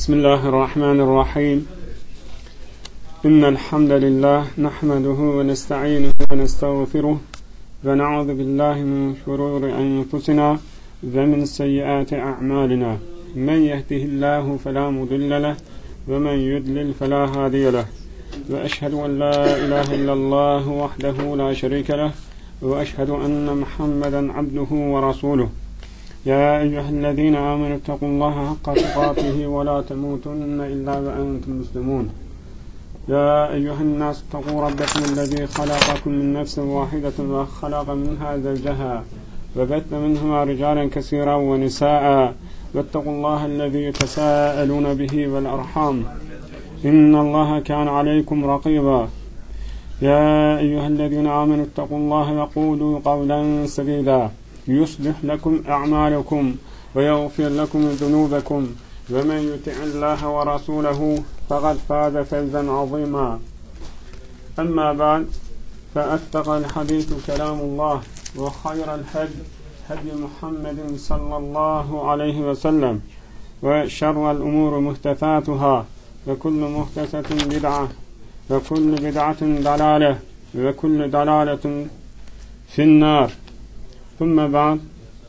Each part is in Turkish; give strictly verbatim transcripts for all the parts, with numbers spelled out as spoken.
بسم الله الرحمن الرحيم إن الحمد لله نحمده ونستعينه ونستغفره ونعوذ بالله من شرور أنفسنا ومن سيئات أعمالنا من يهده الله فلا مضل له ومن يضلل فلا هادي له وأشهد أن لا إله إلا الله وحده لا شريك له وأشهد أن محمدا عبده ورسوله يا أيها الذين آمنوا اتقوا الله حق تقاته ولا تموتن إلا وأنتم مسلمون يا أيها الناس اتقوا ربكم الذي خلقكم من نفس واحدة وخلق منها زوجها وبث منهما رجالا كثيرا ونساء واتقوا الله الذي تساءلون به والأرحام إن الله كان عليكم رقيبا يا أيها الذين آمنوا اتقوا الله وقولوا قولا سديدا يصلح لكم أعمالكم ويغفر لكم ذنوبكم ومن يطع الله ورسوله فقد فاز فوزا عظيما أما بعد فأصدق الحديث كلام الله وخير الهدي هدي محمد صلى الله عليه وسلم وشر الأمور محدثاتها وكل محدثة بدعة وكل بدعة ضلالة وكل ضلالة في النار. Sümme ba'd.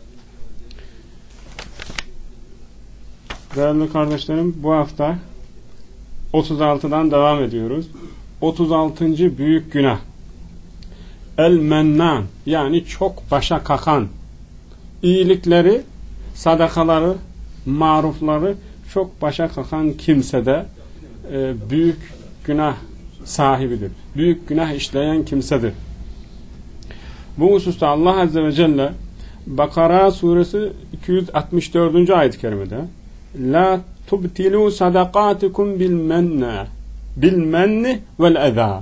Değerli kardeşlerim, bu hafta otuz altıdan devam ediyoruz. otuz altıncı büyük günah. El-mennan, yani çok başa kakan, iyilikleri, sadakaları, marufları çok başa kakan kimse de e, büyük günah sahibidir. Büyük günah işleyen kimsedir. Bu hususta Allah Azze ve Celle Bakara suresi iki yüz altmış dördüncü ayet-i kerimede La tubtilu sadakatikum bil menne bil menni vel eza,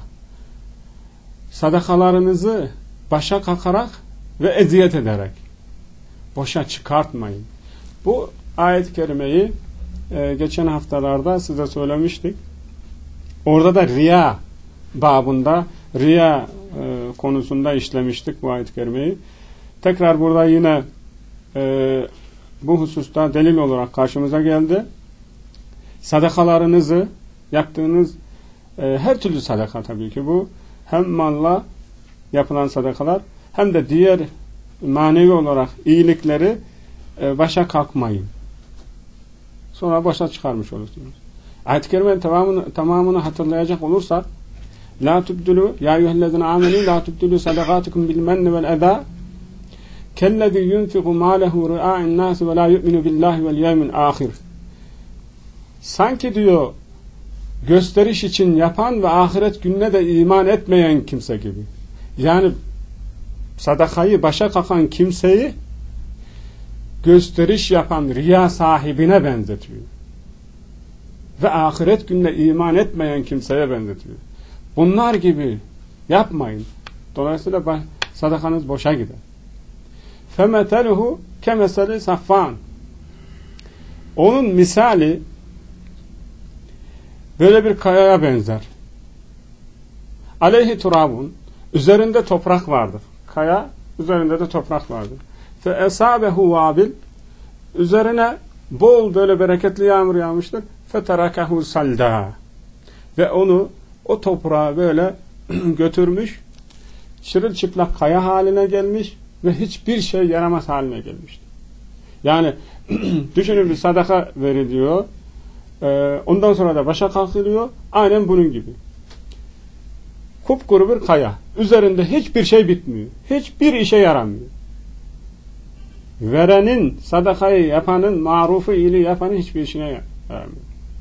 sadakalarınızı başa kakarak ve eziyet ederek boşa çıkartmayın. Bu ayet-i kerimeyi e, geçen haftalarda size söylemiştik. Orada da riya babında, riya e, konusunda işlemiştik bu ayet-i kerimeyi. Tekrar burada yine e, bu hususta delil olarak karşımıza geldi. Sadakalarınızı, yaptığınız e, her türlü sadaka, tabii ki bu, hem malla yapılan sadakalar hem de diğer manevi olarak iyilikleri e, başa kalkmayın. Sonra başa çıkarmış olursunuz. Ayet-i kerimenin tamamını, tamamını hatırlayacak olursak La tubdulu ya eyyühellezine amenu la tubdulu sadakatikum bil menni vel eza kellezi yunfiku malehu ri'a'in nasi ve la yu'minu billahi vel yevmil ahir. Sanki diyor gösteriş için yapan ve ahiret gününe de iman etmeyen kimse gibi. Yani sadakayı başa kakan kimseyi gösteriş yapan riya sahibine benzetiyor. Ve ahiret gününe iman etmeyen kimseye benzetiyor. Bunlar gibi yapmayın. Dolayısıyla sadakanız boşa gider. فَمَثَلُهُ كَمَثَلِ Safvan. Onun misali böyle bir kayaya benzer. Aleyhi turabun, üzerinde toprak vardır. Kaya, üzerinde de toprak vardır. فَاَسَابَهُ وَابِلْ, üzerine bol böyle bereketli yağmur yağmıştır. فَتَرَكَهُ سَلْدَى, ve onu, o toprağı böyle götürmüş, çırılçıplak kaya haline gelmiş ve hiçbir şey yaramaz haline gelmiştir. Yani düşünün, bir sadaka veriliyor, e, ondan sonra da başa kalkılıyor, aynen bunun gibi. Kupkuru bir kaya, üzerinde hiçbir şey bitmiyor, hiçbir işe yaramıyor. Verenin, sadakayı yapanın, marufu iyiliği yapanın hiçbir işine yaramıyor.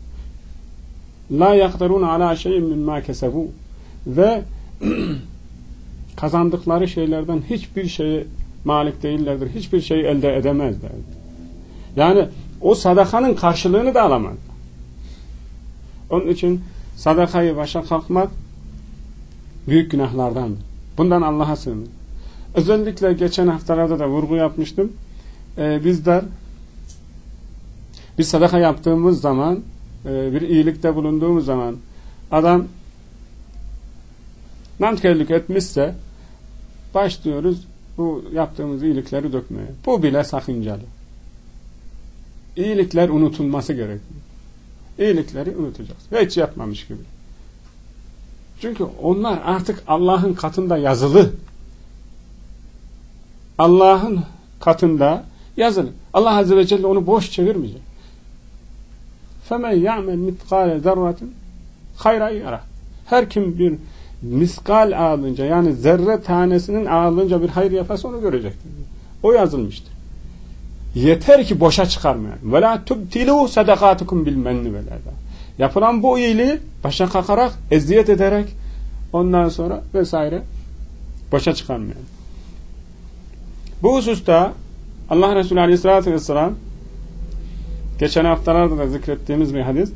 La yakdirun ala şeyin mimma kesebu, ve kazandıkları şeylerden hiçbir şeye malik değillerdir. Hiçbir şey elde edemezler. Yani o sadakanın karşılığını da alamaz. Onun için sadakayı başa kalkmak büyük günahlardandır. Bundan Allah'a sığınır. Özellikle geçen haftalarda da vurgu yapmıştım. Ee, bizler bir sadaka yaptığımız zaman, bir iyilikte bulunduğumuz zaman adam nankörlük etmişse başlıyoruz bu yaptığımız iyilikleri dökmeye. Bu bile sakıncalı. İyilikler unutulması gerekiyor. iyilikleri unutacağız. Hiç yapmamış gibi. Çünkü onlar artık Allah'ın katında yazılı. Allah'ın katında yazılı. Allah Azze ve Celle onu boş çevirmeyecek. فَمَنْ يَعْمَلْ مِثْقَالَ ذَرَّةٍ خَيْرًا يَرَهُ. Her kim bir miskal ağırlığınca, yani zerre tanesinin ağırlığınca bir hayır yaparsa onu görecektir. O yazılmıştır. Yeter ki boşa çıkarmayalım. وَلَا تُبْتِلُوا صَدَقَاتُكُمْ بِالْمَنِّ وَالْاَذَى. Yapılan bu iyiliği başa kakarak, eziyet ederek, ondan sonra vesaire boşa çıkarmayalım. Bu hususta Allah Resulü Aleyhisselatü Vesselam, geçen haftalarda da zikrettiğimiz bir hadis,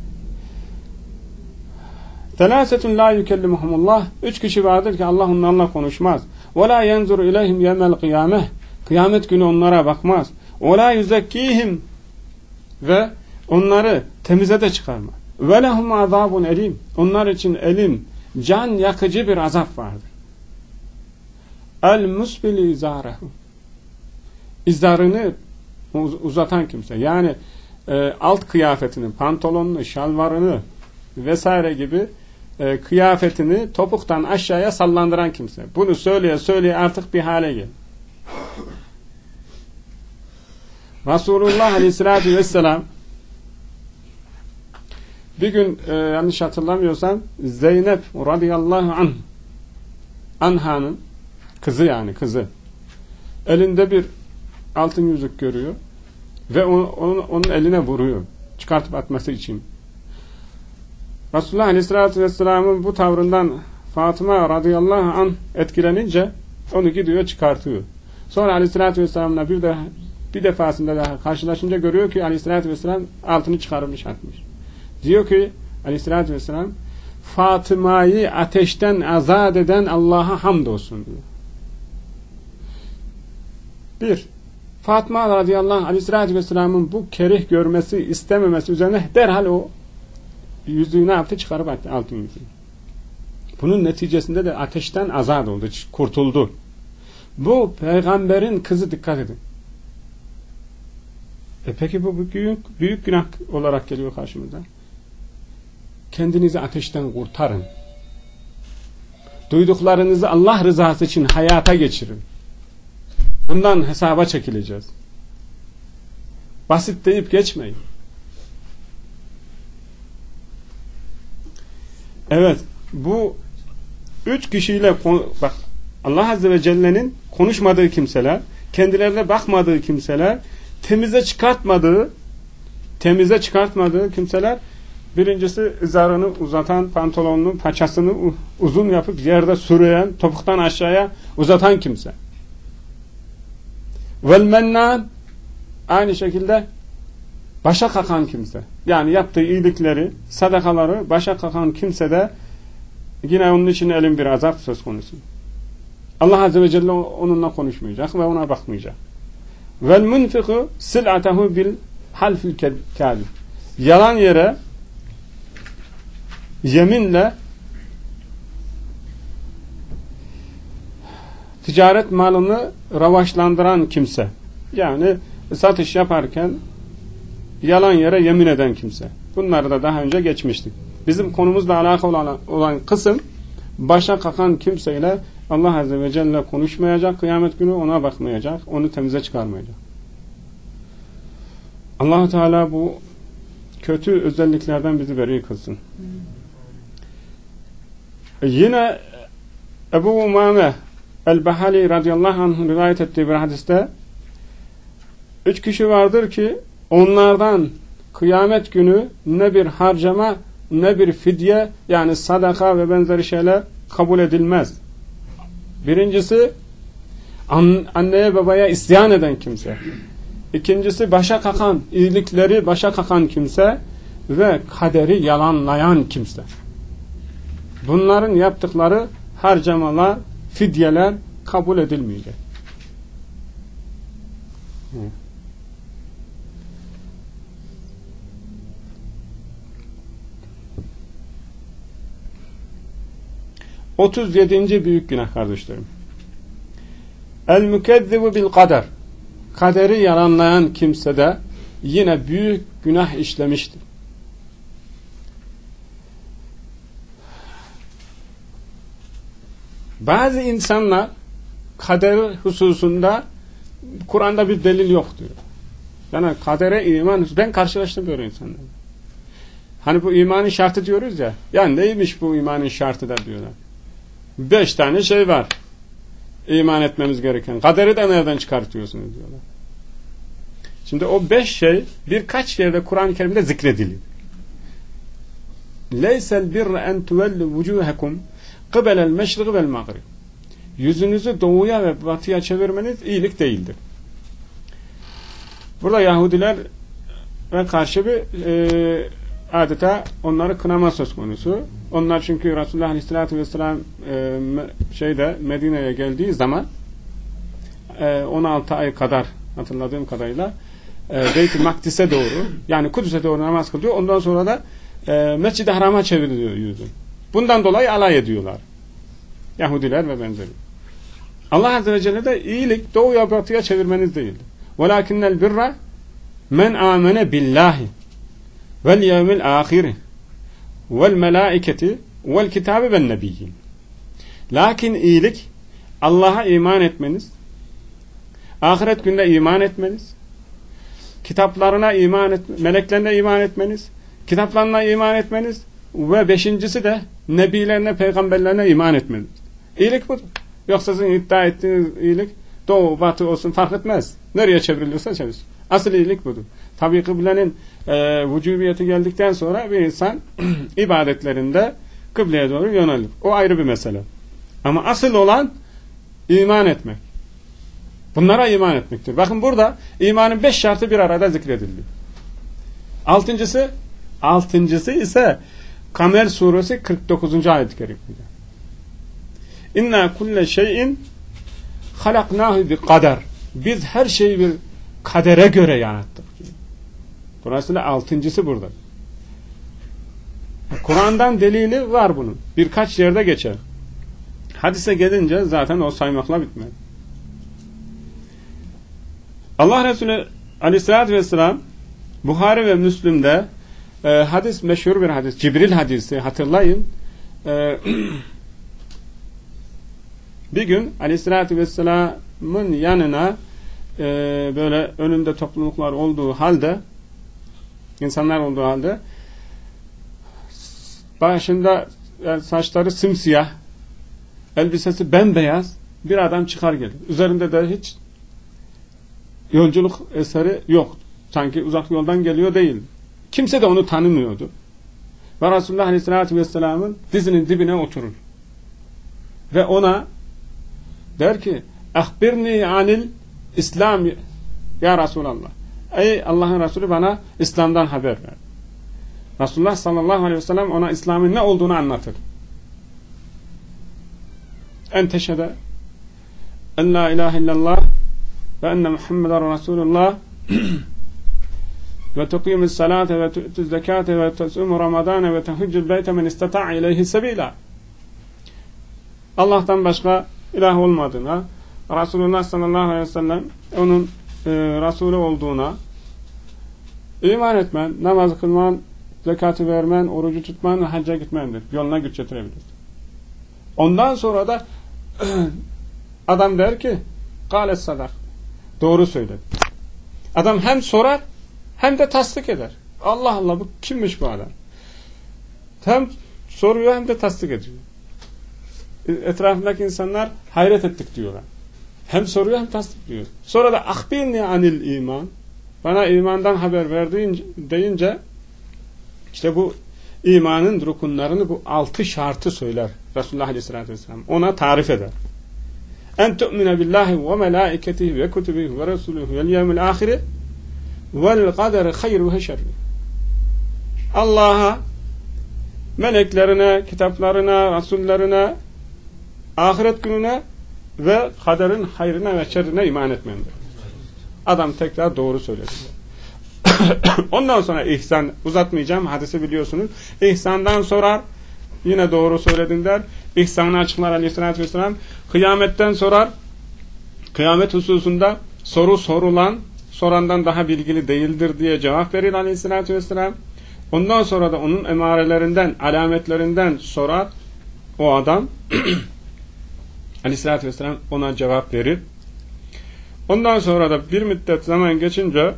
Telâsetun lâ yükellimuhumullah. Üç kişi vardır ki Allah onlarla konuşmaz. وَلَا يَنْزُرُ اِلَيْهِمْ يَمَّ الْقِيَامَةِ. Kıyamet günü onlara bakmaz. وَلَا يُزَكِّيهِمْ. Ve onları temize de çıkarmaz. وَلَهُمْ عَذَابٌ elim. Onlar için elim, can yakıcı bir azap vardır. El-musbili izarehu. İzarını uzatan kimse, yani e, alt kıyafetini, pantolonunu, şalvarını vesaire gibi e, kıyafetini topuktan aşağıya sallandıran kimse. Bunu söyleye söyleye artık bir hale gel. Resulullah Aleyhisselatü Vesselam bir gün e, yanlış hatırlamıyorsam Zeynep radıyallahu anh anhanın kızı, yani kızı elinde bir altın yüzük görüyor ve onu, onun, onun eline vuruyor çıkartıp atması için. Resulullah Aleyhisselatü Vesselam'ın bu tavrından Fatıma radıyallahu anh etkilenince onu gidiyor çıkartıyor. Sonra Aleyhisselatü Vesselam'la bir de bir defasında daha karşılaşınca görüyor ki Aleyhisselatü Vesselam altını çıkarmış atmış. Diyor ki Aleyhisselatü Vesselam, Fatıma'yı ateşten azat eden Allah'a hamdolsun diyor. Bir, Fatıma radıyallahu anh Aleyhisselatü Vesselam'ın bu kerih görmesi, istememesi üzerine derhal o yüzüğü ne yaptı? Çıkarıp attı, altın yüzüğü. Bunun neticesinde de ateşten azat oldu, kurtuldu. Bu peygamberin kızı, dikkat edin. E peki bu büyük, büyük günah olarak geliyor karşımıza. Kendinizi ateşten kurtarın. Duyduklarınızı Allah rızası için hayata geçirin. Bundan hesaba çekileceğiz. Basit deyip geçmeyin. Evet, bu üç kişiyle bak, Allah Azze ve Celle'nin konuşmadığı kimseler, kendilerine bakmadığı kimseler, temize çıkartmadığı temize çıkartmadığı kimseler, birincisi izarını uzatan, pantolonunun paçasını uzun yapıp yerde sürüyen, topuktan aşağıya uzatan kimse. Vel mennan, aynı şekilde başa kakan kimse. Yani yaptığı iyilikleri, sadakaları başa kakan kimse de yine onun için elin bir azap söz konusu. Allah Azze ve Celle onunla konuşmayacak ve ona bakmayacak. Vel munfiku sil'atehu bil halfil kâzib. Yalan yere yeminle ticaret malını ravaşlandıran kimse. Yani satış yaparken yalan yere yemin eden kimse. Bunları da daha önce geçmiştik. Bizim konumuzla alakalı olan, olan kısım, başa kakan kimseyle Allah Azze ve Celle konuşmayacak, kıyamet günü ona bakmayacak, onu temize çıkarmayacak. Allah-u Teala bu kötü özelliklerden bizi beri kılsın. Hmm. Yine Ebu Umame el-Bahali radıyallahu anh'ın rivayet ettiği bir hadiste üç kişi vardır ki onlardan kıyamet günü ne bir harcama ne bir fidye, yani sadaka ve benzeri şeyler kabul edilmez. Birincisi an, anneye babaya isyan eden kimse. İkincisi başa kakan, iyilikleri başa kakan kimse ve kaderi yalanlayan kimse. Bunların yaptıkları harcamalar, fidyeler kabul edilmeyecek. otuz yedinci büyük günah kardeşlerim. El-mükezzibu bil kader. Kaderi yalanlayan kimse de yine büyük günah işlemiştir. Bazı insanlar kader hususunda Kur'an'da bir delil yok diyor. Yani kadere iman, ben karşılaştım böyle insanlarla. Hani bu imanın şartı diyoruz ya, yani neymiş bu imanın şartı da diyorlar. Beş tane şey var iman etmemiz gereken. Kaderi de nereden çıkartıyorsunuz diyorlar. Şimdi o beş şey birkaç yerde Kur'an-ı Kerim'de zikrediliyor. Leysel birre en tuvellu vucuhekum kıbelel meşriq vel mağrib. Yüzünüzü doğuya ve batıya çevirmeniz iyilik değildir. Burada Yahudiler ve karşı bir e, adeta onları kınama söz konusu. Onlar çünkü Resulullah Aleyhisselatü Vesselam e, şeyde Medine'ye geldiği zaman e, on altı ay kadar hatırladığım kadarıyla e, Beyt-i Makdis'e doğru yani Kudüs'e doğru namaz kılıyor. Ondan sonra da e, Mescid-i Haram'a çevriliyor yüzü. Bundan dolayı alay ediyorlar. Yahudiler ve benzeri. Allah Azze ve Celle de iyilik doğuya batıya çevirmeniz değildir. وَلَاكِنَّ الْبِرَّ مَنْ آمَنَ بِاللّٰهِ وَالْيَوْمِ الْآخِرِ وَالْمَلَائِكَةِ وَالْكِتَابِ وَالنَّبِيِّينَ. Lakin iyilik Allah'a iman etmeniz, ahiret gününe iman etmeniz, kitaplarına iman etmeniz, meleklerine iman etmeniz, kitaplarına iman etmeniz ve beşincisi de nebilerine, peygamberlerine iman etmeniz. İyilik budur. Yoksa sizin iddia ettiğiniz iyilik doğu, batı olsun fark etmez. Nereye çevrilirse çevirsin. Asıl iyilik budur. Tabi kıblenin e, vücubiyeti geldikten sonra bir insan ibadetlerinde kıbleye doğru yönelir. O ayrı bir mesele. Ama asıl olan iman etmek. Bunlara iman etmektir. Bakın burada imanın beş şartı bir arada zikredildi. Altıncısı altıncısı ise Kamer suresi kırk dokuzuncu ayet-i kerimede. İnna kulle şeyin halaknahu bi kader. Biz her şeyi bir kadere göre yarattık. Dolayısıyla altıncısı burada. Kur'an'dan delili var bunun. Birkaç yerde geçer. Hadise gelince zaten o saymakla bitmez. Allah Resulü Aleyhisselatü Vesselam Buhari ve Müslim'de e, hadis meşhur bir hadis. Cibril hadisi hatırlayın. E, bir gün Aleyhisselatü Vesselam'ın yanına e, böyle önünde topluluklar olduğu halde insanlar olduğu halde başında yani saçları simsiyah, elbisesi bembeyaz bir adam çıkar gelir. Üzerinde de hiç yolculuk eseri yok. Sanki uzak yoldan geliyor değil. Kimse de onu tanımıyordu. Ve Resulullah Aleyhisselatü Vesselam'ın dizinin dibine oturur. Ve ona der ki "Ahbirni anil İslam ya Resulallah." Ey Allah'ın Resulü bana İslam'dan haber ver. Resulullah sallallahu aleyhi ve sellem ona İslam'ın ne olduğunu anlatır. En teşhede en la ilahe illallah ve enne Muhammeden Resulullah ve tuqimus salate ve tu'tuz zekate ve tasumu ramadane ve tehuccul beyte men istata'a ileyhi sebila. Allah'tan başka ilah olmadığına, Resulullah sallallahu aleyhi ve sellem onun e, Resulü olduğuna iman etmen, namaz kılman, zekatı vermen, orucu tutman ve hacca gitmendir. Yoluna güç getirebilir. Ondan sonra da adam der ki "Kâles sadak." Doğru söyledi. Adam hem sorar hem de tasdik eder. Allah Allah, bu kimmiş bu adam? Hem soruyor hem de tasdik ediyor. Etrafındaki insanlar hayret ettik diyorlar. Hem soruyor hem tasdik diyor. Sonra da "Ahbirni anil iman." Bana imandan haber verdiğince deyince işte bu imanın rukunlarını, bu altı şartı söyler Resulullah Aleyhisselatü Vesselam. Ona tarif eder. En tu'mine billahi ve melaiketihi ve kutubihi ve resuluhu vel yevmil ahiri vel kaderi hayru ve şerri. Allah'a, meleklerine, kitaplarına, rasullerine, ahiret gününe ve kaderin hayrına ve şerrine iman etmendir. Adam tekrar doğru söyledi. Ondan sonra ihsan, uzatmayacağım, hadisi biliyorsunuz. İhsandan sorar, yine doğru söyledin der. İhsanı açıklar Aleyhisselatü Vesselam. Kıyametten sorar. Kıyamet hususunda soru sorulan sorandan daha bilgili değildir diye cevap verir Aleyhisselatü Vesselam. Ondan sonra da onun emarelerinden, alametlerinden sorar o adam. Aleyhisselatü Vesselam ona cevap verir. Ondan sonra da bir müddet zaman geçince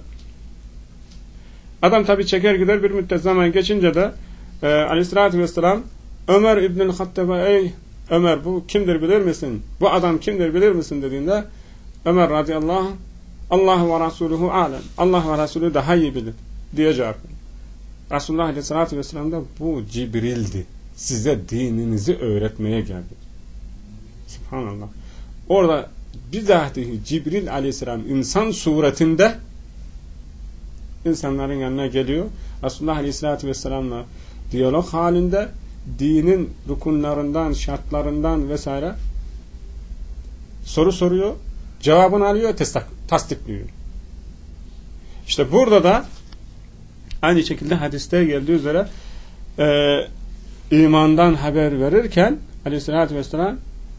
adam tabi çeker gider, bir müddet zaman geçince de e, Aleyhisselatü Vesselam Ömer İbnül Hattab'a ey Ömer bu kimdir bilir misin? Bu adam kimdir bilir misin dediğinde Ömer radıyallahu anh Allah ve Resuluhu alem. Allah ve Resulü daha iyi bilir diye cevap verir. Resulullah Aleyhisselatü Vesselam da bu Cibril'di. Size dininizi öğretmeye geldi. Subhanallah. Orada bizatihi Cibril Aleyhisselam insan suretinde insanların yanına geliyor. Resulullah Aleyhisselatü Vesselam'la diyalog halinde dinin rukunlarından, şartlarından vesaire soru soruyor. Cevabını alıyor, tasdikliyor. İşte burada da aynı şekilde hadiste geldiği üzere e, imandan haber verirken Aleyhisselatü Vesselam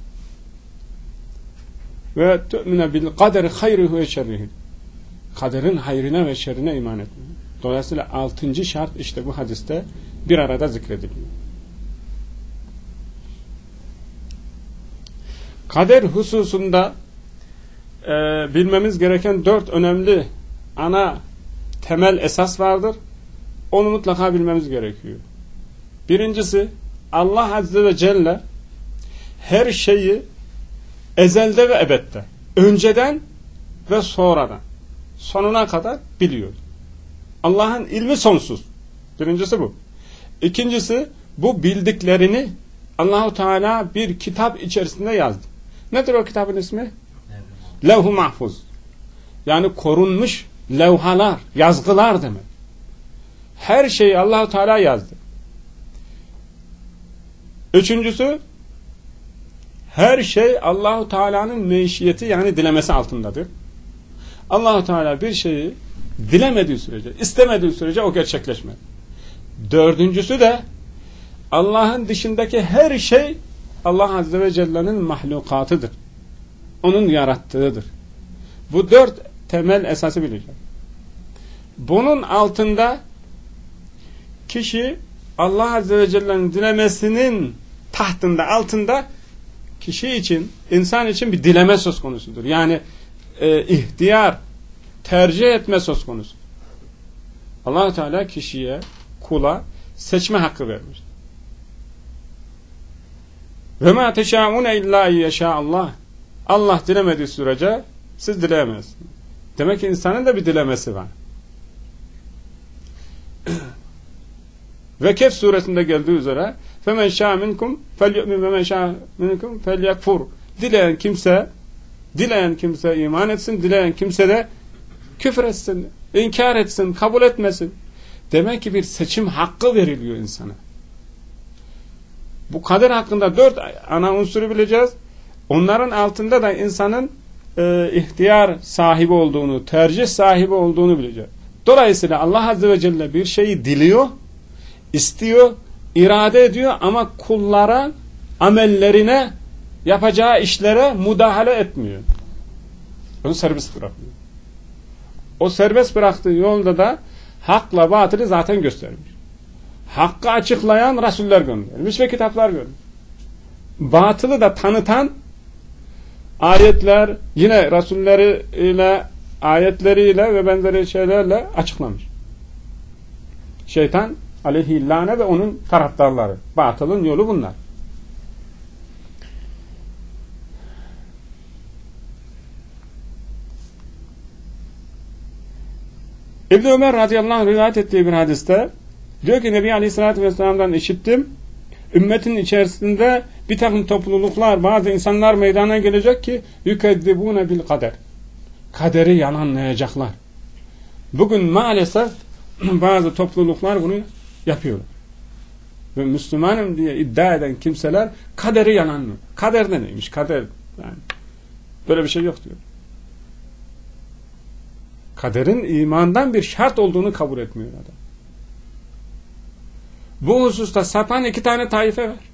ve tu'mine bil kaderi hayrihi ve şerrihi, kaderin hayrına ve şerrine iman etmiyor. Dolayısıyla altıncı şart işte bu hadiste bir arada zikrediliyor. Kader hususunda e, bilmemiz gereken dört önemli ana temel esas vardır. Onu mutlaka bilmemiz gerekiyor. Birincisi, Allah Azze ve Celle her şeyi ezelde ve ebedde, önceden ve sonradan, sonuna kadar biliyor. Allah'ın ilmi sonsuz. Birincisi bu. İkincisi, bu bildiklerini Allah-u Teala bir kitap içerisinde yazdı. Nedir o kitabın ismi? Levh-u Mahfuz. Yani korunmuş levhalar, yazgılar demek. Her şeyi Allah-u Teala yazdı. Üçüncüsü, her şey Allah-u Teala'nın meşiyeti yani dilemesi altındadır. Allah-u Teala bir şeyi dilemediği sürece, istemediği sürece o gerçekleşmez. Dördüncüsü de Allah'ın dışındaki her şey Allah Azze ve Celle'nin mahlukatıdır. Onun yarattığıdır. Bu dört temel esası bilecek. Bunun altında kişi Allah Azze ve Celle'nin dilemesinin tahtında, altında kişi için, insan için bir dileme söz konusudur. Yani e, ihtiyar, tercih etme söz konusu. Allah Teala kişiye, kula seçme hakkı vermiş. Ve ma teşaune illa yeşâallah. Allah dilemediği sürece siz dileyemezsiniz. Demek ki insanın da bir dilemesi var. Ve Kehf suresinde geldiği üzere فَمَنْ شَاءَ مِنْكُمْ فَلْيُؤْمِنْ وَمَنْ شَاءَ مِنْكُمْ فَلْيَكْفُرْ. Dileyen kimse dileyen kimse iman etsin, dileyen kimse de küfür etsin, inkar etsin, kabul etmesin. Demek ki bir seçim hakkı veriliyor insana. Bu kader hakkında dört ana unsuru bileceğiz. Onların altında da insanın e, ihtiyar sahibi olduğunu, tercih sahibi olduğunu bileceğiz. Dolayısıyla Allah Azze ve Celle bir şeyi diliyor, istiyor, irade ediyor ama kullara, amellerine, yapacağı işlere müdahale etmiyor. Onu serbest bırakıyor. O serbest bıraktığı yolda da hakla batılı zaten göstermiş. Hakkı açıklayan Resuller göndermiş ve kitaplar göndermiş. Batılı da tanıtan ayetler yine Resulleriyle, ayetleriyle ve benzeri şeylerle açıklamış. Şeytan aleyhillâne ve onun taraftarları. Batılın yolu bunlar. İbn Ömer radıyallahu anh rivayet ettiği bir hadiste diyor ki Nebi Aleyhisselatü Vesselam'dan işittim. Ümmetin içerisinde bir takım topluluklar, bazı insanlar meydana gelecek ki yükezzibûne bil kader. Kaderi yalanlayacaklar. Bugün maalesef bazı topluluklar bunu yapıyorlar. Ve Müslümanım diye iddia eden kimseler kaderi yalanlıyor. Kader ne neymiş? Kader yani böyle bir şey yok diyor. Kaderin imandan bir şart olduğunu kabul etmiyor adam. Bu hususta sapan iki tane taife var.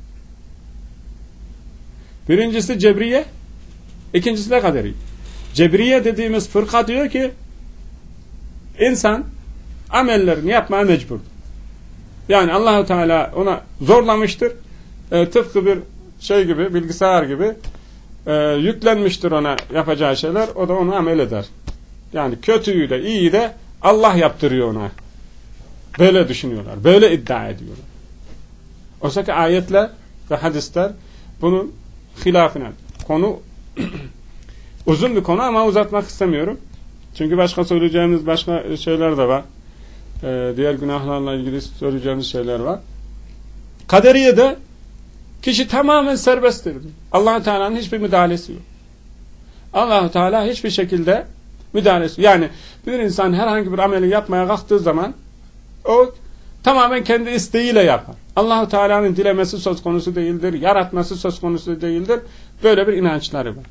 Birincisi Cebriye, ikincisi de Kaderi. Cebriye dediğimiz fırka diyor ki insan amellerini yapmaya mecburdur. Yani Allah-u Teala ona zorlamıştır. E, tıpkı bir şey gibi, bilgisayar gibi e, yüklenmiştir ona yapacağı şeyler, o da onu amel eder. Yani kötüyü de iyiyi de Allah yaptırıyor ona. Böyle düşünüyorlar, böyle iddia ediyorlar. Oysa ki ayetler ve hadisler bunun hilafına. Konu uzun bir konu ama uzatmak istemiyorum. Çünkü başka söyleyeceğimiz başka şeyler de var. Ee, diğer günahlarla ilgili söyleyeceğimiz şeyler var. Kaderiye'de kişi tamamen serbesttir. Allah-u Teala'nın hiçbir müdahalesi yok. Allah-u Teala hiçbir şekilde müdahalesi yok. Yani bir insan herhangi bir ameli yapmaya kalktığı zaman o tamamen kendi isteğiyle yapar. Allah-u Teala'nın dilemesi söz konusu değildir. Yaratması söz konusu değildir. Böyle bir inançları var.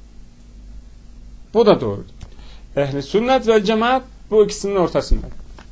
Bu da doğrudur. Ehli sünnet ve cemaat bu ikisinin ortasında.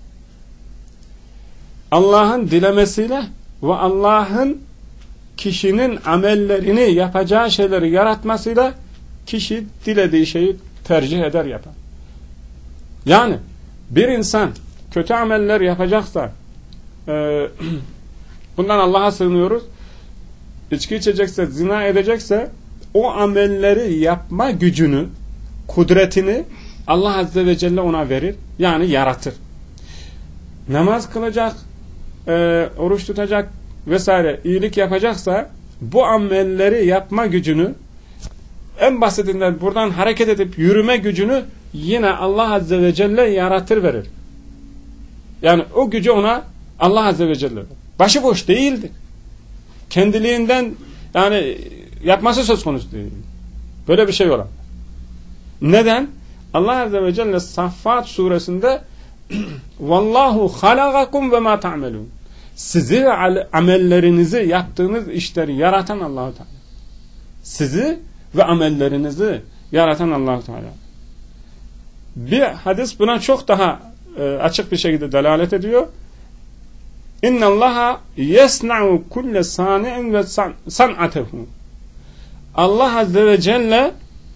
Allah'ın dilemesiyle ve Allah'ın kişinin amellerini, yapacağı şeyleri yaratmasıyla kişi dilediği şeyi tercih eder, yapar. Yani bir insan kötü ameller yapacaksa e, bundan Allah'a sığınıyoruz. İçki içecekse, zina edecekse o amelleri yapma gücünü, kudretini Allah Azze ve Celle ona verir. Yani yaratır. Namaz kılacak, e, oruç tutacak vesaire iyilik yapacaksa bu amelleri yapma gücünü, en basitinden buradan hareket edip yürüme gücünü yine Allah Azze ve Celle yaratır verir. Yani o gücü ona Allah Azze ve Celle verir. Başıboş değildir. Kendiliğinden yani yapması söz konusu değil. Böyle bir şey olamaz. Neden? Allah Azze ve Celle Saffat suresinde Vallahu halagakum ve ma ta'melun. Sizi ve amellerinizi, yaptığınız işleri yaratan Allah-u Teala. Sizi ve amellerinizi yaratan Allah-u Teala. Bir hadis buna çok daha e, açık bir şekilde delalet ediyor. İnnallaha yesna'u kulle sani'in ve san'atehu. Allah Azze ve Celle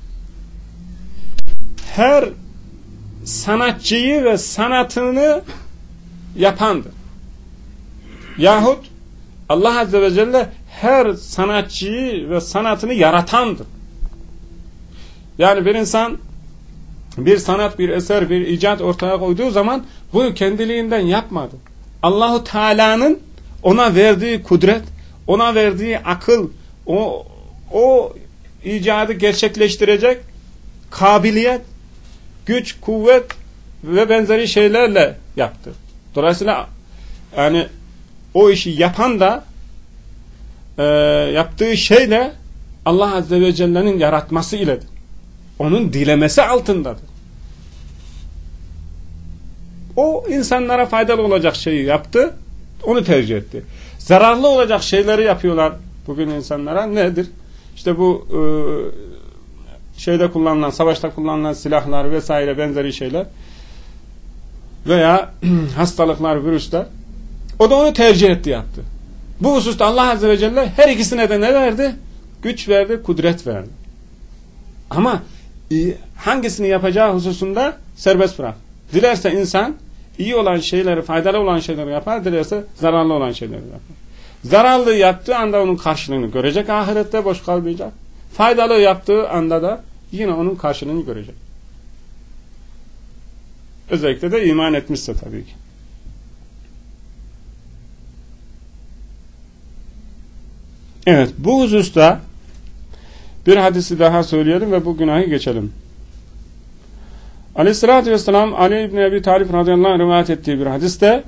her sanatçıyı ve sanatını yapandır. Yahut Allah Azze ve Celle her sanatçıyı ve sanatını yaratandır. Yani bir insan bir sanat, bir eser, bir icat ortaya koyduğu zaman bunu kendiliğinden yapmadı. Allahu Teala'nın ona verdiği kudret, ona verdiği akıl, o, o icadı gerçekleştirecek kabiliyet, güç, kuvvet ve benzeri şeylerle yaptı. Dolayısıyla yani o işi yapan da e, yaptığı şeyle Allah Azze ve Celle'nin yaratması iledir. Onun dilemesi altındadır. O insanlara faydalı olacak şeyi yaptı, onu tercih etti. Zararlı olacak şeyleri yapıyorlar bugün insanlara. Nedir? İşte bu e, şeyde kullanılan, savaşta kullanılan silahlar vesaire benzeri şeyler veya hastalıklar, virüsler. O da onu tercih etti, yaptı. Bu hususta Allah Azze ve Celle her ikisine de ne verdi? Güç verdi, kudret verdi. Ama hangisini yapacağı hususunda serbest bırak. Dilerse insan iyi olan şeyleri, faydalı olan şeyleri yapar, dilerse zararlı olan şeyleri yapar. Zararlı yaptığı anda onun karşılığını görecek, ahirette boş kalmayacak. Faydalı yaptığı anda da yine onun karşılığını görecek. Özellikle de iman etmişse tabii ki. Evet, bu hususta bir hadisi daha söyleyelim ve bu günahı geçelim. Aleyhissalatü vesselam Ali İbni Ebi Talib radıyallahu anh rivayet ettiği bir hadiste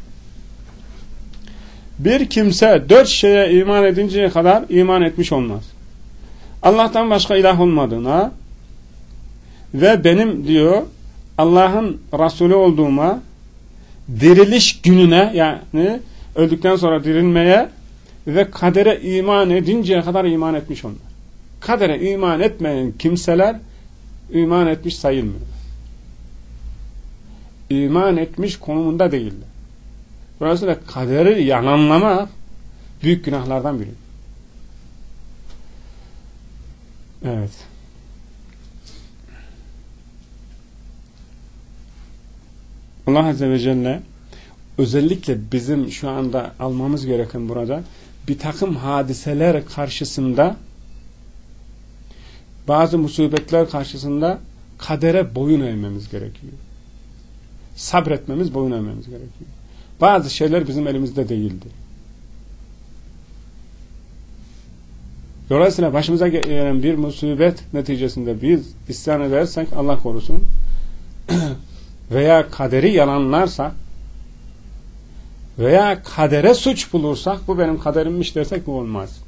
bir kimse dört şeye iman edinceye kadar iman etmiş olmaz. Allah'tan başka ilah olmadığına ve benim diyor Allah'ın Resulü olduğuma, diriliş gününe yani öldükten sonra dirilmeye ve kadere iman edinceye kadar iman etmiş onlar. Kadere iman etmeyen kimseler iman etmiş sayılmıyor. İman etmiş konumunda değiller. Dolayısıyla kaderi yalanlamak büyük günahlardan biri. Evet. Allah Azze ve Celle özellikle bizim şu anda almamız gereken burada bir takım hadiseler karşısında bazı musibetler karşısında kadere boyun eğmemiz gerekiyor. Sabretmemiz, boyun eğmemiz gerekiyor. Bazı şeyler bizim elimizde değildir. Dolayısıyla başımıza gelen bir musibet neticesinde biz isyan edersek, Allah korusun, veya kaderi yalanlarsak veya kadere suç bulursak, bu benim kaderimmiş dersek bu olmaz.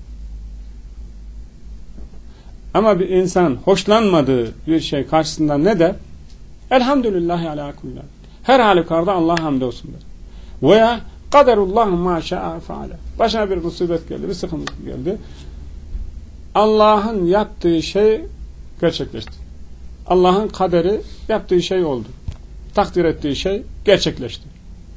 Ama bir insan hoşlanmadığı bir şey karşısında ne der? Elhamdülillahi ala kulli. Her halükarda Allah'a hamdolsun der. Veya kaderullah ma şa'a feale. Başına bir musibet geldi, bir sıkıntı geldi. Allah'ın yaptığı şey gerçekleşti. Allah'ın kaderi yaptığı şey oldu. Takdir ettiği şey gerçekleşti.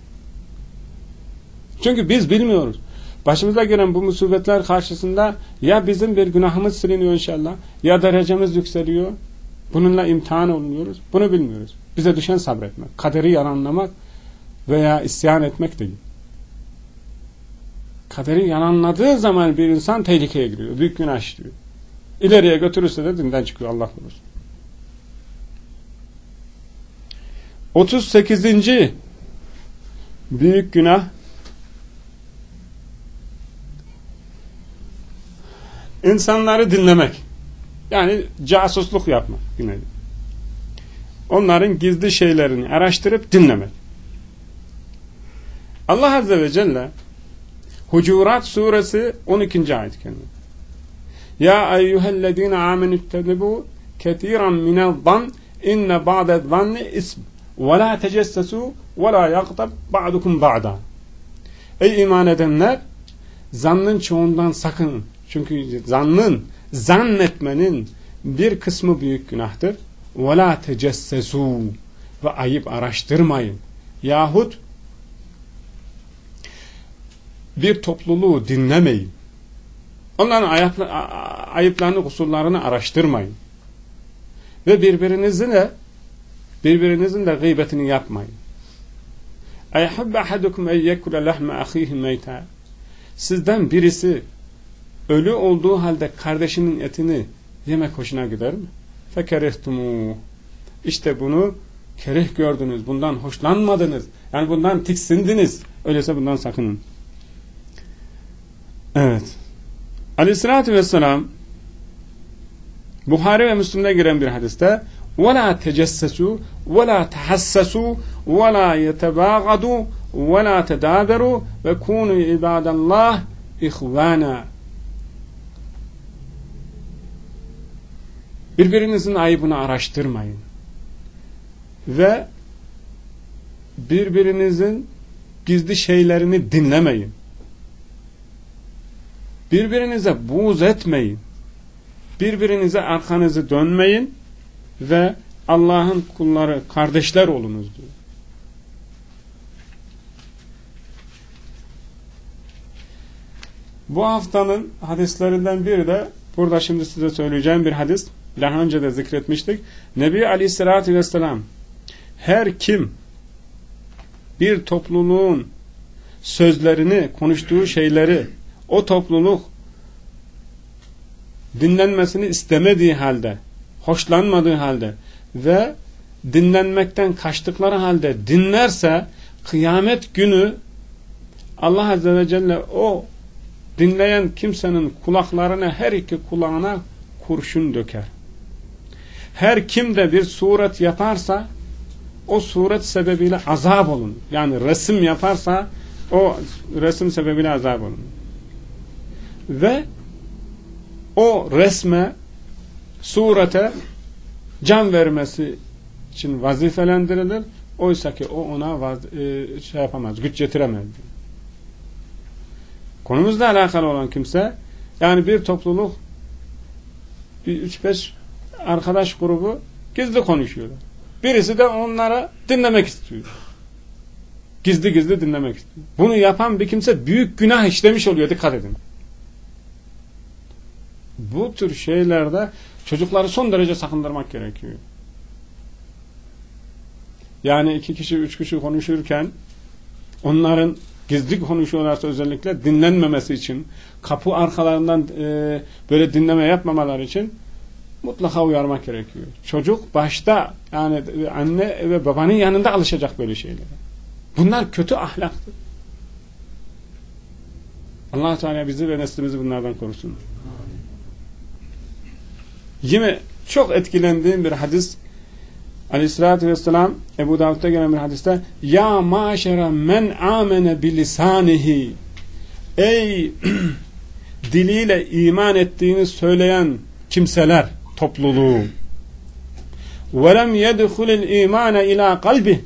Çünkü biz bilmiyoruz. Başımıza gelen bu musibetler karşısında ya bizim bir günahımız siliniyor inşallah, ya derecemiz yükseliyor. Bununla imtihan olunuyoruz. Bunu bilmiyoruz. Bize düşen sabretmek, kaderi yalanlamak veya isyan etmek değil. Kaderi yalanladığı zaman bir insan tehlikeye giriyor. Büyük günah işliyor. İleriye götürürse de dinden çıkıyor, Allah korusun. otuz sekizinci büyük günah insanları dinlemek. Yani casusluk yapmak. Yine. Onların gizli şeylerini araştırıp dinlemek. Allah Azze ve Celle Hucurat suresi on ikinci ayet kelime. Ya eyyühellezine amenüttenibu ketiran minel-zan inne ba'dez-zanni ism ve la tecessesu ve la yagtab ba'dukum ba'da. Ey iman edenler, zannın çoğundan sakının. Çünkü zannın, zannetmenin bir kısmı büyük günahtır. Ve la tecessesu, ve ayıp araştırmayın. Yahut bir topluluğu dinlemeyin. Onların ayıplarını, kusurlarını araştırmayın. Ve birbirinizin de birbirinizin de gıybetini yapmayın. Eyhubbe ahadukum en yekule lahme ahihi meyta. Sizden birisi ölü olduğu halde kardeşinin etini yemek hoşuna gider mi? Fekerehtumu. İşte bunu kerih gördünüz. Bundan hoşlanmadınız. Yani bundan tiksindiniz. Öyleyse bundan sakının. Evet. Aleyhissalatü vesselam Buhari ve Müslim'de giren bir hadiste وَلَا تَجَسَّسُوا وَلَا تَحَسَّسُوا وَلَا يَتَبَاغَدُوا وَلَا تَدَابَرُوا وَكُونُوا عِبَادَ اللّٰهِ اِخْوَانًا. Birbirinizin ayıbını araştırmayın. Ve birbirinizin gizli şeylerini dinlemeyin. Birbirinize buğz etmeyin. Birbirinize arkanızı dönmeyin ve Allah'ın kulları, kardeşler olunuz diyor. Bu haftanın hadislerinden biri de burada şimdi size söyleyeceğim bir hadis. Daha önce de zikretmiştik. Nebi Aleyhisselatü Vesselam her kim bir topluluğun sözlerini, konuştuğu şeyleri o topluluk dinlenmesini istemediği halde, hoşlanmadığı halde ve dinlenmekten kaçtıkları halde dinlerse, kıyamet günü Allah Azze ve Celle o dinleyen kimsenin kulaklarına, her iki kulağına kurşun döker. Her kim de bir suret yaparsa o suret sebebiyle azap olunur. Yani resim yaparsa o resim sebebiyle azap olunur. Ve o resme, surete can vermesi için vazifelendirilir. Oysa ki o ona vaz, e, şey yapamaz, güç getiremez. Konumuzla alakalı olan kimse, yani bir topluluk, bir üç beş arkadaş grubu gizli konuşuyorlar. Birisi de onlara dinlemek istiyor. Gizli gizli dinlemek istiyor. Bunu yapan bir kimse büyük günah işlemiş oluyor. Dikkat edin. Bu tür şeylerde çocukları son derece sakındırmak gerekiyor. Yani iki kişi, üç kişi konuşurken onların gizli konuşuyorlarsa özellikle dinlenmemesi için, kapı arkalarından e, böyle dinleme yapmamaları için mutlaka uyarmak gerekiyor. Çocuk başta yani anne ve babanın yanında alışacak böyle şeylere. Bunlar kötü ahlaktır. Allah Teala bizi ve neslimizi bunlardan korusun. Yine çok etkilendiğim bir hadis, Aleyhisselatü Vesselam Ebu Davud'da gelen bir hadiste, ya maşera men amene bilisanihi, ey diliyle iman ettiğini söyleyen kimseler topluluğu, velem yedhulil imane ila kalbi,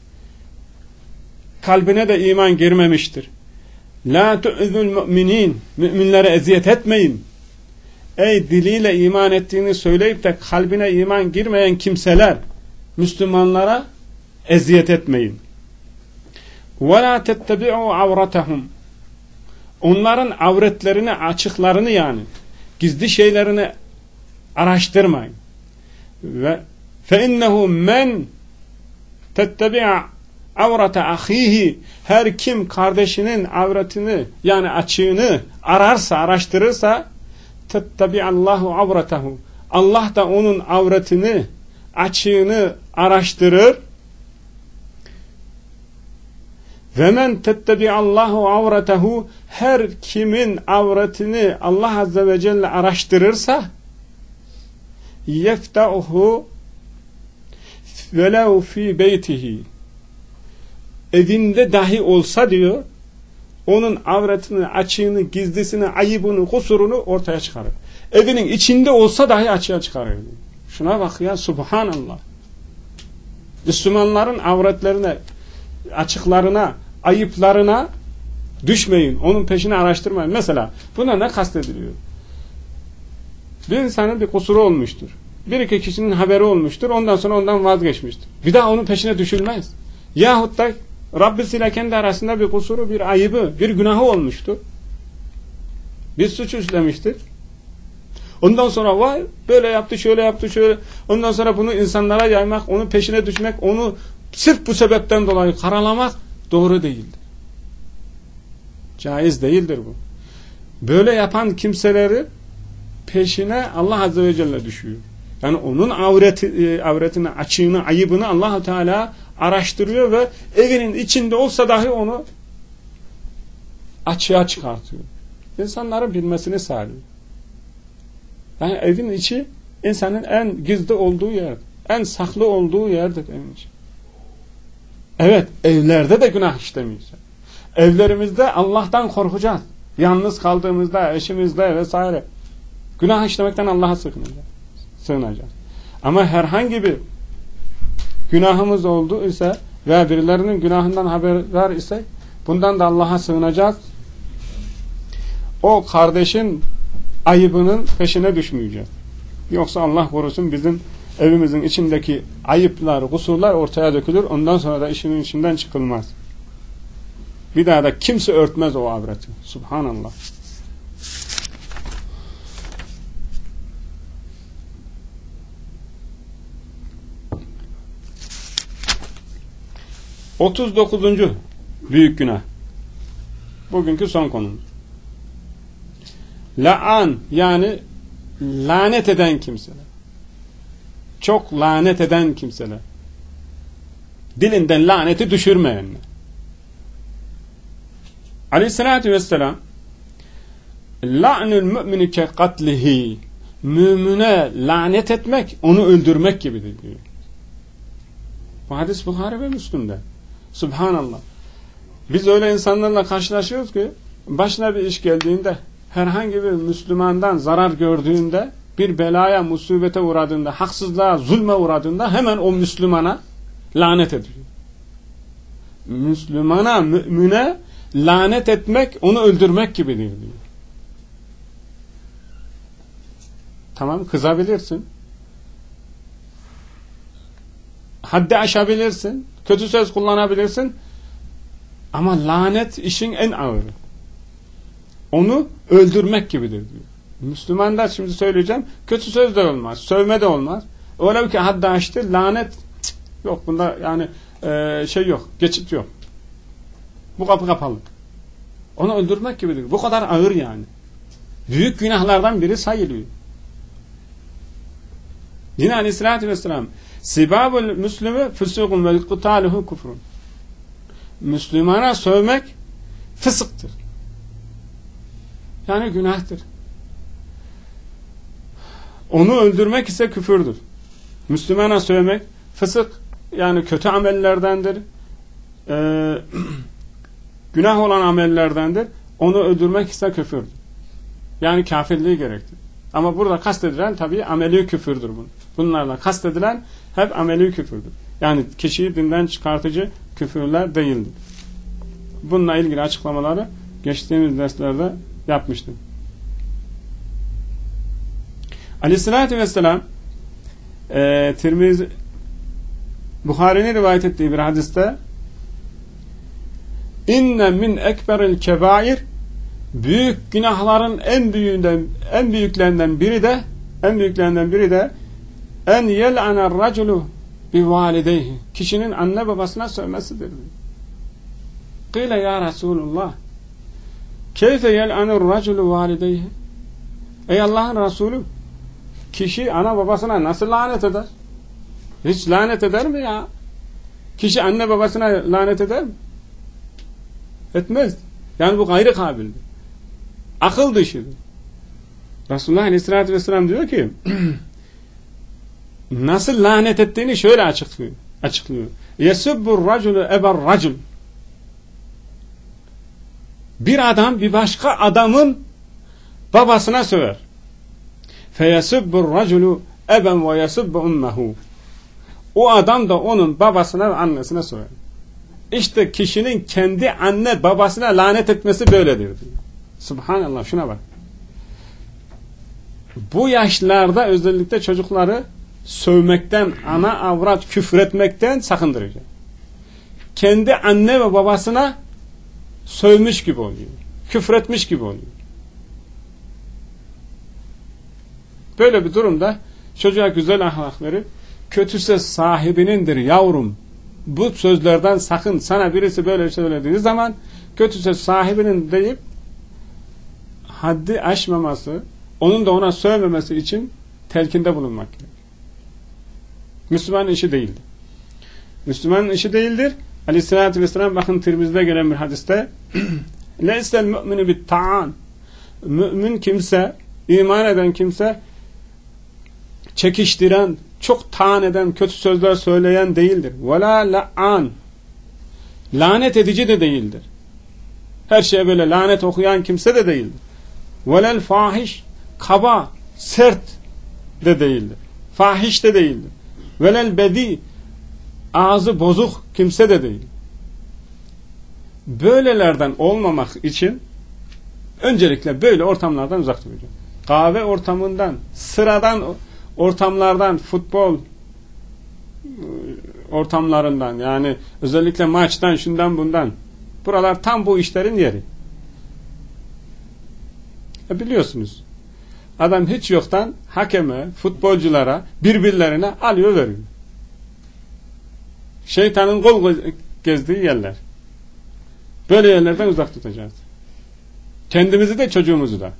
kalbine de iman girmemiştir. La tu'zul mu'minin, müminlere eziyet etmeyin. Ey diliyle iman ettiğini söyleyip de kalbine iman girmeyen kimseler, Müslümanlara eziyet etmeyin. Ve la tettebi'u avratahum, onların avretlerini, açıklarını yani gizli şeylerini araştırmayın. Ve fe innehu men tettebi'a avrata ahihi, her kim kardeşinin avretini yani açığını ararsa, araştırırsa, tettebi'allahu avratahu, Allah da onun avretini, açığını araştırır. Ve men tettebi'allahu avratahu, her kimin avretini Allah Azze ve Celle araştırırsa, yefta'uhu velev fi beytihi, evinde dahi olsa diyor, onun avretini, açığını, gizlisini, ayıbını, kusurunu ortaya çıkarır. Evinin içinde olsa dahi açığa çıkarır. Şuna bak ya, subhanallah. Müslümanların avretlerine, açıklarına, ayıplarına düşmeyin. Onun peşine araştırmayın. Mesela buna ne kastediliyor? Bir insanın bir kusuru olmuştur. Bir iki kişinin haberi olmuştur. Ondan sonra ondan vazgeçmiştir. Bir daha onun peşine düşülmez. Yahut da Rabbisiyle kendi arasında bir kusuru, bir ayıbı, bir günahı olmuştur. Bir suç işlemiştir. Ondan sonra vay böyle yaptı, şöyle yaptı, şöyle. Ondan sonra bunu insanlara yaymak, onun peşine düşmek, onu sırf bu sebepten dolayı karalamak doğru değildir. Caiz değildir bu. Böyle yapan kimseleri peşine Allah Azze ve Celle düşüyor. Yani onun avreti, avretini, açığını, ayıbını Allah Teala araştırıyor ve evinin içinde olsa dahi onu açığa çıkartıyor. İnsanların bilmesini sağlıyor. Yani evin içi insanın en gizli olduğu yer, en saklı olduğu yerdir evin içi. Evet, evlerde de günah işlemeyeceğiz. Evlerimizde Allah'tan korkacağız. Yalnız kaldığımızda, eşimizde vesaire günah işlemekten Allah'a sığınacağız. sığınacağız. Ama herhangi bir günahımız oldu ise veya birilerinin günahından haberdar ise bundan da Allah'a sığınacağız. O kardeşin ayıbının peşine düşmeyeceğiz. Yoksa Allah korusun bizim evimizin içindeki ayıplar, kusurlar ortaya dökülür. Ondan sonra da işinin içinden çıkılmaz. Bir daha da kimse örtmez o avreti. Subhanallah. otuz dokuzuncu büyük günah. Bugünkü son konumuz. La'an, yani lanet eden kimseler. Çok lanet eden kimseler. Dilinden laneti düşürmeyenler. Aleyhissalatü vesselam la'nül mü'mini ke katlihi, mümine lanet etmek onu öldürmek gibidir diyor. Bu hadis Buhari ve Müslim'de. Subhanallah. Biz öyle insanlarla karşılaşıyoruz ki başına bir iş geldiğinde, herhangi bir Müslümandan zarar gördüğünde, bir belaya, musibete uğradığında, haksızlığa, zulme uğradığında hemen o Müslümana lanet ediyor. Müslümana, mümine lanet etmek onu öldürmek gibidir diyor. Tamam, kızabilirsin. Haddi aşabilirsin. Kötü söz kullanabilirsin. Ama lanet işin en ağırı. Onu öldürmek gibidir diyor. Müslümanlar, şimdi söyleyeceğim, kötü söz de olmaz, sövme de olmaz. Öyle ki haddi aştı, lanet cık, yok bunda, yani e, şey yok, geçit yok. Bu kapı kapalı. Onu öldürmek gibidir. Bu kadar ağır yani. Büyük günahlardan biri sayılıyor. Yine aleyhissalatü vesselam sibabul müslümü füsukun ve kutaluhu kufrun. Müslümana sövmek fısıktır. Yani günahtır. Onu öldürmek ise küfürdür. Müslümana sövmek fısık, yani kötü amellerdendir. Ee, günah olan amellerdendir. Onu öldürmek ise küfürdür. Yani kafirliği gerektir. Ama burada kastedilen tabii ameli küfürdür bunun. Bunlarla kastedilen hep ameli küfürdür. Yani kişiyi dinden çıkartıcı küfürler değildir. Bununla ilgili açıklamaları geçtiğimiz derslerde yapmıştım. Aleyhissalatü vesselam e, Tirmizi Buhari'nin rivayet ettiği bir hadiste inne min ekberil kebair, büyük günahların en büyüğünden en büyüklerinden biri de en büyüklerinden biri de en yel'aner raculu bi valideyhi, kişinin anne babasına sövmesidir. Kıyle ya Resulullah, keyfe yel'anur raculu valideyhi? Ey Allah'ın Resulü, kişi ana babasına nasıl lanet eder? Hiç lanet eder mi ya? Kişi anne babasına lanet eder mi? Etmez. Yani bu gayri kabildir. Akıl dışıdır. Resulullah Aleyhisselatü Vesselam diyor ki nasıl lanet ettiğini şöyle açıklıyor. açıklıyor. Yesubbur raculu eber racul. Bir adam bir başka adamın babasına söver. Feyesubbur raculu eben ve yesubbu ummehu. O adam da onun babasına ve annesine söver. İşte kişinin kendi anne babasına lanet etmesi böyledir diyor. Subhanallah, şuna bak. Bu yaşlarda özellikle çocukları sövmekten, ana avrat küfretmekten sakındıracak. Kendi anne ve babasına sövmüş gibi oluyor. Küfretmiş gibi oluyor. Böyle bir durumda çocuğa güzel ahlak verip kötü söz sahibinindir yavrum, bu sözlerden sakın, sana birisi böyle söylediği zaman kötü söz sahibinin deyip haddi aşmaması, onun da ona sövmemesi için telkinde bulunmak gerekir. Müslümanın işi değildir. Müslümanın işi değildir. Aleyhissalatü vesselam bakın Tirmizi'de gelen bir hadiste leysel mü'minu bit ta'an, mümin kimse, iman eden kimse çekiştiren, çok taan eden, kötü sözler söyleyen değildir. وَلَا لَعَّان, lanet edici de değildir. Her şeye böyle lanet okuyan kimse de değildir. وَلَا الْفَاحِشِ, kaba, sert de değildir. Fahiş de değildir. وَلَا الْبَذ۪ي, ağzı bozuk kimse de değil. Böylelerden olmamak için öncelikle böyle ortamlardan uzak duracak. Kahve ortamından, sıradan ortamlardan, futbol ortamlarından, yani özellikle maçtan, şundan bundan, buralar tam bu işlerin yeri. E biliyorsunuz, adam hiç yoktan hakeme, futbolculara, birbirlerine alıyor veriyor. Şeytanın kol gezdiği yerler. Böyle yerlerden uzak tutacağız. Kendimizi de çocuğumuzu da.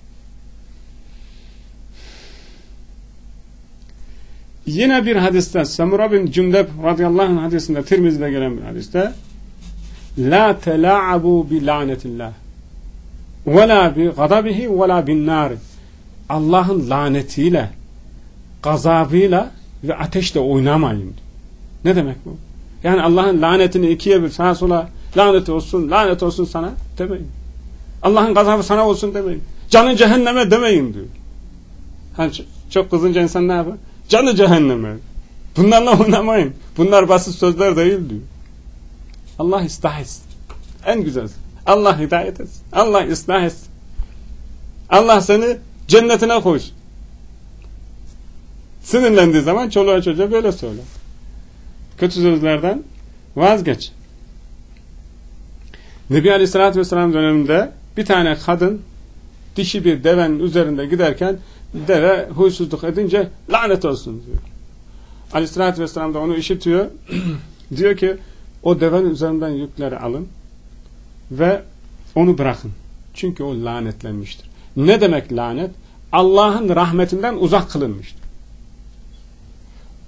Yine bir hadiste, Samura bin Cündeb radıyallahu anh hadisinde, Tirmizi'de gelen bir hadiste, la tela'abu bi lanetillah ve la bi gadabihi ve la bin nar. Allah'ın lanetiyle, gazabıyla ve ateşle oynamayın. Ne demek bu? Yani Allah'ın lanetini ikiye bir, sağa sola lanet olsun, lanet olsun sana demeyin. Allah'ın gazabı sana olsun demeyin. Canın cehenneme demeyin diyor. Hani çok kızınca insan ne yapar? Canı cehenneme. Bunlarla oynamayın. Bunlar basit sözler değil diyor. Allah ıslah etsin. En güzelsi. Allah hidayet etsin. Allah ıslah etsin. Allah seni cennetine koysun. Sinirlendiği zaman çoluğa çocuğa böyle söyle. Kötü sözlerden vazgeç. Nebi Aleyhisselatü Vesselam döneminde bir tane kadın dişi bir devenin üzerinde giderken deve huysuzluk edince lanet olsun diyor. Aleyhisselatü Vesselam da onu işitiyor. Diyor ki o devenin üzerinden yükleri alın ve onu bırakın. Çünkü o lanetlenmiştir. Ne demek lanet? Allah'ın rahmetinden uzak kılınmıştır.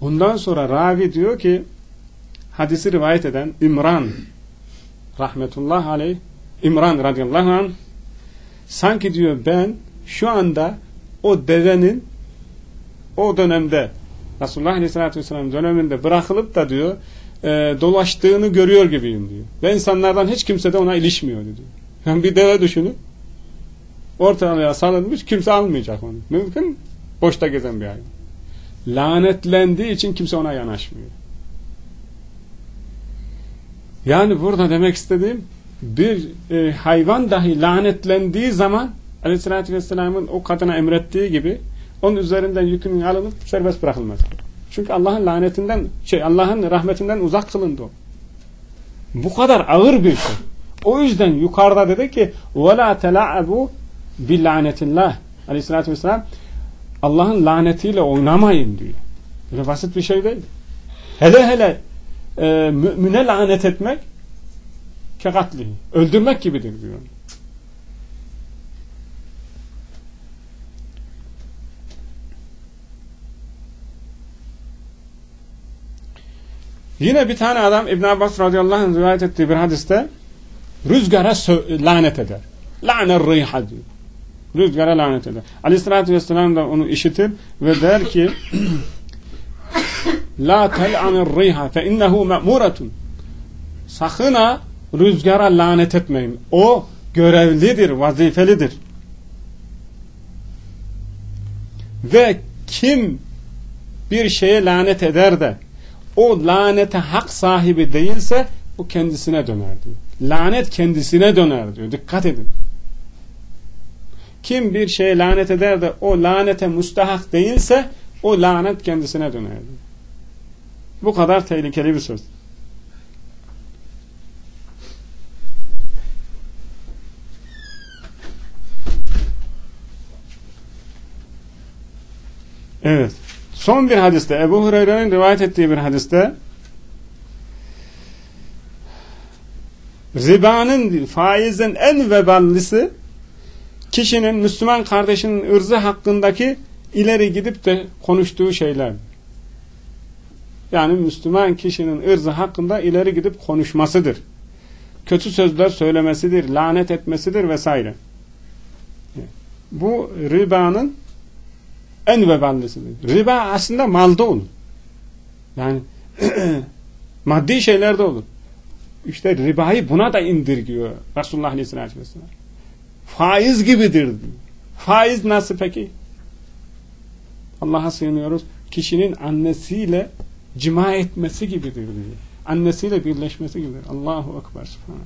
Ondan sonra ravi diyor ki, hadisi rivayet eden İmran rahmetullah aleyh, İmran radıyallahu anh, sanki diyor ben şu anda o devenin o dönemde Resulullah aleyhissalatü vesselam döneminde bırakılıp da diyor e, dolaştığını görüyor gibiyim diyor. Ve insanlardan hiç kimse de ona ilişmiyor diyor. Yani bir deve düşünün. Ortalığa salınmış, kimse almayacak onu. Mümkün, boşta gezen bir hayvan. Lanetlendiği için kimse ona yanaşmıyor. Yani burada demek istediğim, bir e, hayvan dahi lanetlendiği zaman Aleyhisselatü Vesselam'ın o kadına emrettiği gibi onun üzerinden yükünün alınıp serbest bırakılmaz. Çünkü Allah'ın lanetinden, şey Allah'ın rahmetinden uzak kılındı o. Bu kadar ağır bir şey. O yüzden yukarıda dedi ki وَلَا تَلَعَبُوا بِاللَّعْنَةِ اللّٰهِ Aleyhisselatü Vesselam Allah'ın lanetiyle oynamayın diyor. Böyle basit bir şey değil. Hele hele e, mümine lanet etmek kekatlihi, öldürmek gibidir diyor. Yine bir tane adam İbn Abbas radıyallahu anh rivayet ettiği bir hadiste rüzgara lanet eder. La'ner riha diyor. Rüzgara lanet eder. Aleyhissalatü vesselam da onu işitir ve der ki La tel'anir riha fe innehu me'muretun. Sakın ha rüzgara lanet etmeyin. O görevlidir, vazifelidir. Ve kim bir şeye lanet eder de o lanete hak sahibi değilse o kendisine döner diyor. Lanet kendisine döner diyor. Dikkat edin. Kim bir şeye lanet eder de o lanete müstahak değilse o lanet kendisine döner diyor. Bu kadar tehlikeli bir söz. Evet. Son bir hadiste, Ebu Hureyre'nin rivayet ettiği bir hadiste ribanın, faizin en veballisi kişinin Müslüman kardeşinin ırzı hakkındaki ileri gidip de konuştuğu şeyler. Yani Müslüman kişinin ırzı hakkında ileri gidip konuşmasıdır. Kötü sözler söylemesidir, lanet etmesidir vesaire. Bu ribanın en veballisidir. Riba aslında malda olur. Yani maddi şeylerde olur. İşte ribayı buna da indirgiyor Resulullah Aleyhisselatü Vesselam. Faiz gibidir diyor. Faiz nasıl peki? Allah'a sığınıyoruz. Kişinin annesiyle cima etmesi gibidir diyor. Annesiyle birleşmesi gibidir. Allahu Ekber. Subhanallah.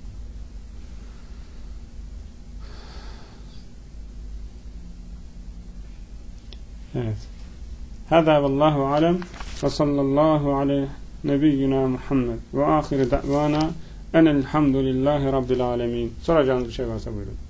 Evet. Hâzâ vallâhu alem ve sallallahu aleyhi nebiyyina Muhammed ve âhiri da'vâna enelhamdülillahi rabbil âlemin. Soracağınız bir şey varsa buyurun.